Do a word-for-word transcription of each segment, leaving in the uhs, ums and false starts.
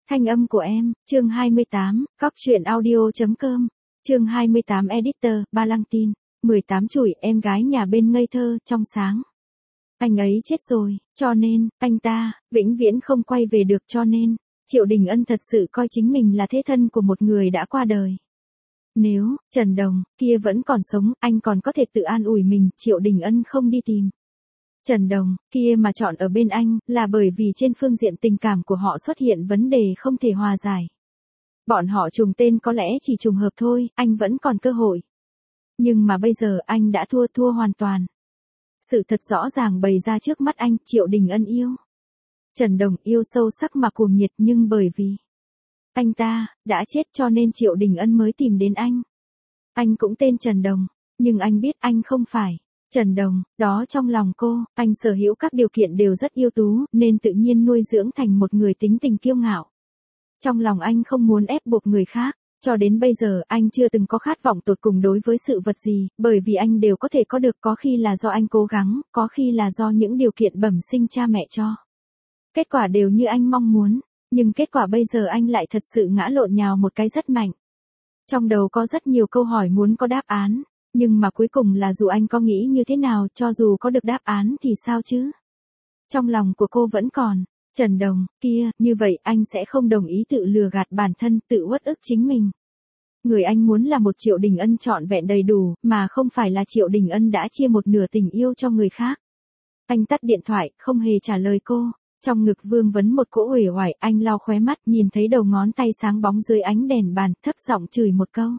Thanh âm của em, chương hai mươi tám, cóc truyện audio.com, chương hai mươi tám editor, Ba Lăng tin, mười tám chủi em gái nhà bên ngây thơ, trong sáng. Anh ấy chết rồi, cho nên, anh ta, vĩnh viễn không quay về được cho nên, Triệu Đình Ân thật sự coi chính mình là thế thân của một người đã qua đời. Nếu, Trần Đồng, kia vẫn còn sống, anh còn có thể tự an ủi mình, Triệu Đình Ân không đi tìm. Trần Đồng, kia mà chọn ở bên anh, là bởi vì trên phương diện tình cảm của họ xuất hiện vấn đề không thể hòa giải. Bọn họ trùng tên có lẽ chỉ trùng hợp thôi, anh vẫn còn cơ hội. Nhưng mà bây giờ anh đã thua thua hoàn toàn. Sự thật rõ ràng bày ra trước mắt anh, Triệu Đình Ân yêu. Trần Đồng yêu sâu sắc mà cuồng nhiệt nhưng bởi vì anh ta đã chết cho nên Triệu Đình Ân mới tìm đến anh. Anh cũng tên Trần Đồng, nhưng anh biết anh không phải Trần Đồng, đó trong lòng cô, anh sở hữu các điều kiện đều rất ưu tú, nên tự nhiên nuôi dưỡng thành một người tính tình kiêu ngạo. Trong lòng anh không muốn ép buộc người khác, cho đến bây giờ anh chưa từng có khát vọng tột cùng đối với sự vật gì, bởi vì anh đều có thể có được, có khi là do anh cố gắng, có khi là do những điều kiện bẩm sinh cha mẹ cho. Kết quả đều như anh mong muốn, nhưng kết quả bây giờ anh lại thật sự ngã lộn nhào một cái rất mạnh. Trong đầu có rất nhiều câu hỏi muốn có đáp án. Nhưng mà cuối cùng là dù anh có nghĩ như thế nào, cho dù có được đáp án thì sao chứ? Trong lòng của cô vẫn còn, Trần Đồng, kia, như vậy anh sẽ không đồng ý tự lừa gạt bản thân, tự uất ức chính mình. Người anh muốn là một Triệu Đình Ân trọn vẹn đầy đủ, mà không phải là Triệu Đình Ân đã chia một nửa tình yêu cho người khác. Anh tắt điện thoại, không hề trả lời cô. Trong ngực vương vấn một cỗ uể oải, anh lau khóe mắt, nhìn thấy đầu ngón tay sáng bóng dưới ánh đèn bàn, thấp giọng chửi một câu.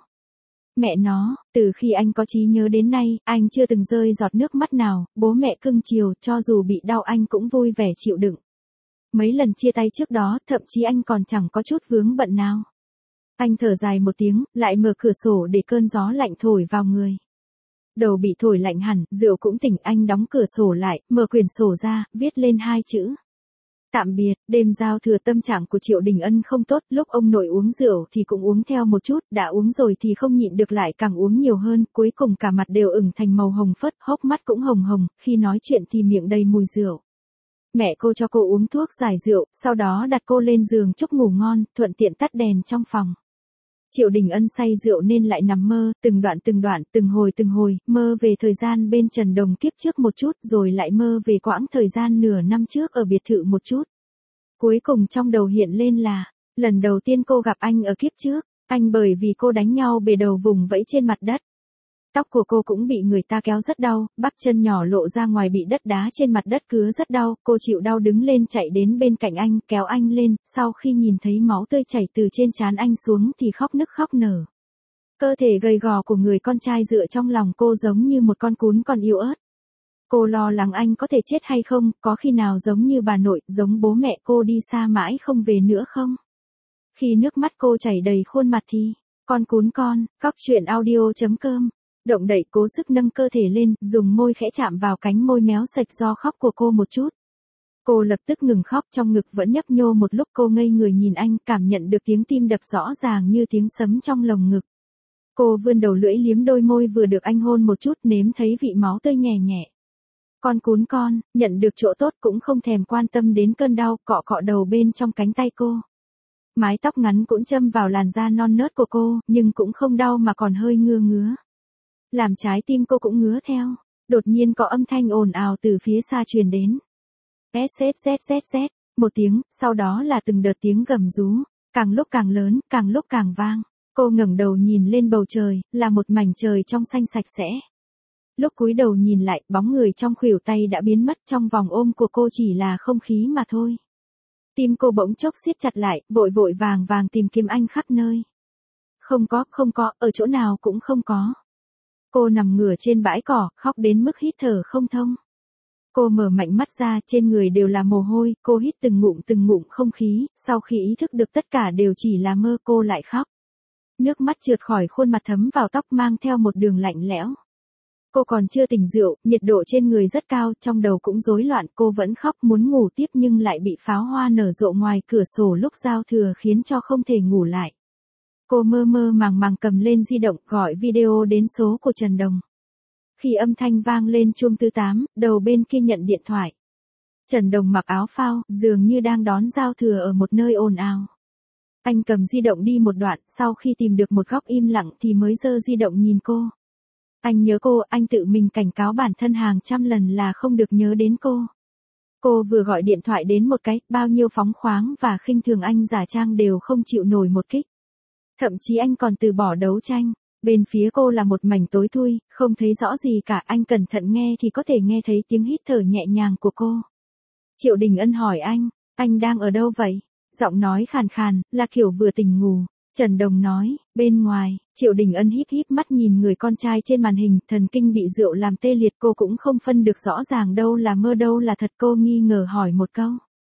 Mẹ nó, từ khi anh có trí nhớ đến nay, anh chưa từng rơi giọt nước mắt nào, bố mẹ cưng chiều, cho dù bị đau anh cũng vui vẻ chịu đựng. Mấy lần chia tay trước đó, thậm chí anh còn chẳng có chút vướng bận nào. Anh thở dài một tiếng, lại mở cửa sổ để cơn gió lạnh thổi vào người. Đầu bị thổi lạnh hẳn, rượu cũng tỉnh, anh đóng cửa sổ lại, mở quyển sổ ra, viết lên hai chữ. Tạm biệt. Đêm giao thừa tâm trạng của Triệu Đình Ân không tốt, lúc ông nội uống rượu thì cũng uống theo một chút, đã uống rồi thì không nhịn được lại càng uống nhiều hơn, cuối cùng cả mặt đều ửng thành màu hồng phớt, hốc mắt cũng hồng hồng, khi nói chuyện thì miệng đầy mùi rượu. Mẹ cô cho cô uống thuốc giải rượu, sau đó đặt cô lên giường chúc ngủ ngon, thuận tiện tắt đèn trong phòng. Triệu Đình Ân say rượu nên lại nằm mơ, từng đoạn từng đoạn, từng hồi từng hồi, mơ về thời gian bên Trần Đồng kiếp trước một chút, rồi lại mơ về quãng thời gian nửa năm trước ở biệt thự một chút. Cuối cùng trong đầu hiện lên là, lần đầu tiên cô gặp anh ở kiếp trước, anh bởi vì cô đánh nhau bề đầu vùng vẫy trên mặt đất. Tóc của cô cũng bị người ta kéo rất đau, bắp chân nhỏ lộ ra ngoài bị đất đá trên mặt đất cứa rất đau, cô chịu đau đứng lên chạy đến bên cạnh anh, kéo anh lên, sau khi nhìn thấy máu tươi chảy từ trên trán anh xuống thì khóc nức khóc nở. Cơ thể gầy gò của người con trai dựa trong lòng cô giống như một con cún còn yếu ớt. Cô lo lắng anh có thể chết hay không, có khi nào giống như bà nội, giống bố mẹ cô đi xa mãi không về nữa không? Khi nước mắt cô chảy đầy khuôn mặt thì, con cún con, cóc truyện audio.com. Động đậy cố sức nâng cơ thể lên, dùng môi khẽ chạm vào cánh môi méo sạch do khóc của cô một chút. Cô lập tức ngừng khóc, trong ngực vẫn nhấp nhô một lúc, cô ngây người nhìn anh, cảm nhận được tiếng tim đập rõ ràng như tiếng sấm trong lồng ngực. Cô vươn đầu lưỡi liếm đôi môi vừa được anh hôn một chút, nếm thấy vị máu tươi nhẹ nhẹ. Con cún con, nhận được chỗ tốt cũng không thèm quan tâm đến cơn đau, cọ cọ đầu bên trong cánh tay cô. Mái tóc ngắn cũng châm vào làn da non nớt của cô, nhưng cũng không đau mà còn hơi ngứa ngứa. Làm trái tim cô cũng ngứa theo. Đột nhiên có âm thanh ồn ào từ phía xa truyền đến. Zzzzz, một tiếng, sau đó là từng đợt tiếng gầm rú, càng lúc càng lớn, càng lúc càng vang. Cô ngẩng đầu nhìn lên bầu trời, là một mảnh trời trong xanh sạch sẽ. Lúc cúi đầu nhìn lại, bóng người trong khuỷu tay đã biến mất, trong vòng ôm của cô chỉ là không khí mà thôi. Tim cô bỗng chốc siết chặt lại, vội vội vàng vàng tìm kiếm anh khắp nơi. Không có, không có, ở chỗ nào cũng không có. Cô nằm ngửa trên bãi cỏ, khóc đến mức hít thở không thông. Cô mở mạnh mắt ra, trên người đều là mồ hôi, cô hít từng ngụm từng ngụm không khí, sau khi ý thức được tất cả đều chỉ là mơ, cô lại khóc. Nước mắt trượt khỏi khuôn mặt thấm vào tóc mang theo một đường lạnh lẽo. Cô còn chưa tỉnh rượu, nhiệt độ trên người rất cao, trong đầu cũng rối loạn, cô vẫn khóc muốn ngủ tiếp nhưng lại bị pháo hoa nở rộ ngoài cửa sổ lúc giao thừa khiến cho không thể ngủ lại. Cô mơ mơ màng màng cầm lên di động gọi video đến số của Trần Đồng. Khi âm thanh vang lên chuông thứ tám, đầu bên kia nhận điện thoại. Trần Đồng mặc áo phao, dường như đang đón giao thừa ở một nơi ồn ào. Anh cầm di động đi một đoạn, sau khi tìm được một góc im lặng thì mới giơ di động nhìn cô. Anh nhớ cô, anh tự mình cảnh cáo bản thân hàng trăm lần là không được nhớ đến cô. Cô vừa gọi điện thoại đến một cái, bao nhiêu phóng khoáng và khinh thường anh giả trang đều không chịu nổi một kích. Thậm chí anh còn từ bỏ đấu tranh. Bên phía cô là một mảnh tối thui, không thấy rõ gì cả, anh cẩn thận nghe thì có thể nghe thấy tiếng hít thở nhẹ nhàng của cô. Triệu Đình Ân hỏi anh, anh đang ở đâu vậy? Giọng nói khàn khàn, là kiểu vừa tỉnh ngủ. Trần Đồng nói, bên ngoài. Triệu Đình Ân híp híp mắt nhìn người con trai trên màn hình, thần kinh bị rượu làm tê liệt, cô cũng không phân được rõ ràng đâu là mơ đâu là thật, cô nghi ngờ hỏi một câu.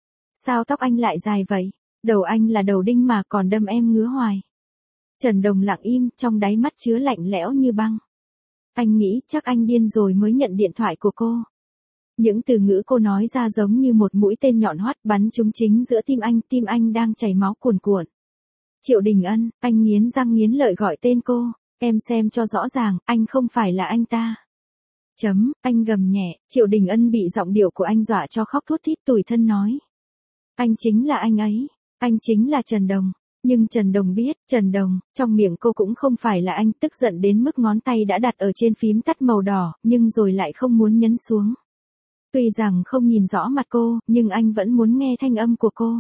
Sao tóc anh lại dài vậy? Đầu anh là đầu đinh mà còn đâm em ngứa hoài. Trần Đồng lặng im, trong đáy mắt chứa lạnh lẽo như băng. Anh nghĩ chắc anh điên rồi mới nhận điện thoại của cô. Những từ ngữ cô nói ra giống như một mũi tên nhọn hoắt bắn trúng chính giữa tim anh, tim anh đang chảy máu cuồn cuộn. Triệu Đình Ân, anh nghiến răng nghiến lợi gọi tên cô, em xem cho rõ ràng, anh không phải là anh ta. Chấm, anh gầm nhẹ, Triệu Đình Ân bị giọng điệu của anh dọa cho khóc thút thít, tủi thân nói. Anh chính là anh ấy, anh chính là Trần Đồng. Nhưng Trần Đồng biết, Trần Đồng, trong miệng cô cũng không phải là anh, tức giận đến mức ngón tay đã đặt ở trên phím tắt màu đỏ, nhưng rồi lại không muốn nhấn xuống. Tuy rằng không nhìn rõ mặt cô, nhưng anh vẫn muốn nghe thanh âm của cô.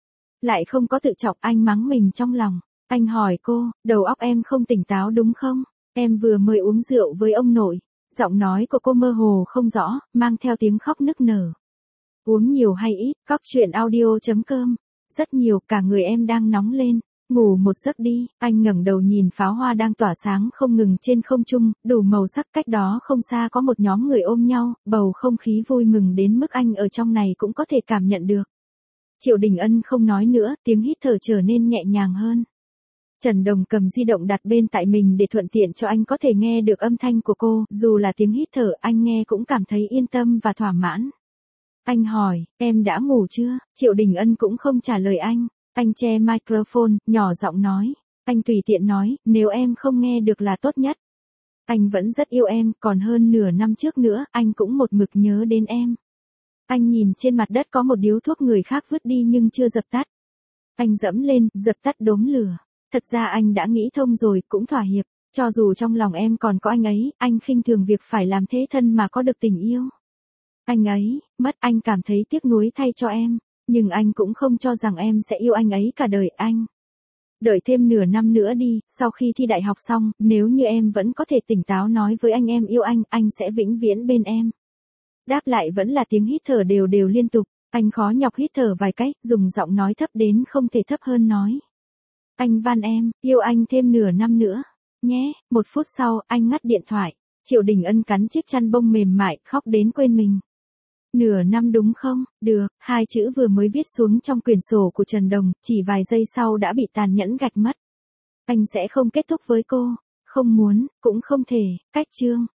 Lại không có tự trọng, anh mắng mình trong lòng. Anh hỏi cô, đầu óc em không tỉnh táo đúng không? Em vừa mới uống rượu với ông nội. Giọng nói của cô mơ hồ không rõ, mang theo tiếng khóc nức nở. Uống nhiều hay ít, cóc truyện audio chấm com. Rất nhiều, cả người em đang nóng lên. Ngủ một giấc đi. Anh ngẩng đầu nhìn pháo hoa đang tỏa sáng không ngừng trên không trung, đủ màu sắc, cách đó không xa có một nhóm người ôm nhau, bầu không khí vui mừng đến mức anh ở trong này cũng có thể cảm nhận được. Triệu Đình Ân không nói nữa, tiếng hít thở trở nên nhẹ nhàng hơn. Trần Đồng cầm di động đặt bên tai mình để thuận tiện cho anh có thể nghe được âm thanh của cô, dù là tiếng hít thở anh nghe cũng cảm thấy yên tâm và thỏa mãn. Anh hỏi, em đã ngủ chưa? Triệu Đình Ân cũng không trả lời anh. Anh che microphone, nhỏ giọng nói. Anh tùy tiện nói, nếu em không nghe được là tốt nhất. Anh vẫn rất yêu em, còn hơn nửa năm trước nữa, anh cũng một mực nhớ đến em. Anh nhìn trên mặt đất có một điếu thuốc người khác vứt đi nhưng chưa dập tắt. Anh dẫm lên, dập tắt đốm lửa. Thật ra anh đã nghĩ thông rồi, cũng thỏa hiệp. Cho dù trong lòng em còn có anh ấy, anh khinh thường việc phải làm thế thân mà có được tình yêu. Anh ấy, mất, anh cảm thấy tiếc nuối thay cho em. Nhưng anh cũng không cho rằng em sẽ yêu anh ấy cả đời anh. Đợi thêm nửa năm nữa đi, sau khi thi đại học xong, nếu như em vẫn có thể tỉnh táo nói với anh em yêu anh, anh sẽ vĩnh viễn bên em. Đáp lại vẫn là tiếng hít thở đều đều liên tục, anh khó nhọc hít thở vài cái, dùng giọng nói thấp đến không thể thấp hơn nói. Anh van em, yêu anh thêm nửa năm nữa, nhé. Một phút sau, anh ngắt điện thoại. Triệu Đình Ân cắn chiếc chăn bông mềm mại, khóc đến quên mình. Nửa năm đúng không? Được, hai chữ vừa mới viết xuống trong quyển sổ của Trần Đồng, chỉ vài giây sau đã bị tàn nhẫn gạch mất. Anh sẽ không kết thúc với cô. Không muốn, cũng không thể, cách chương.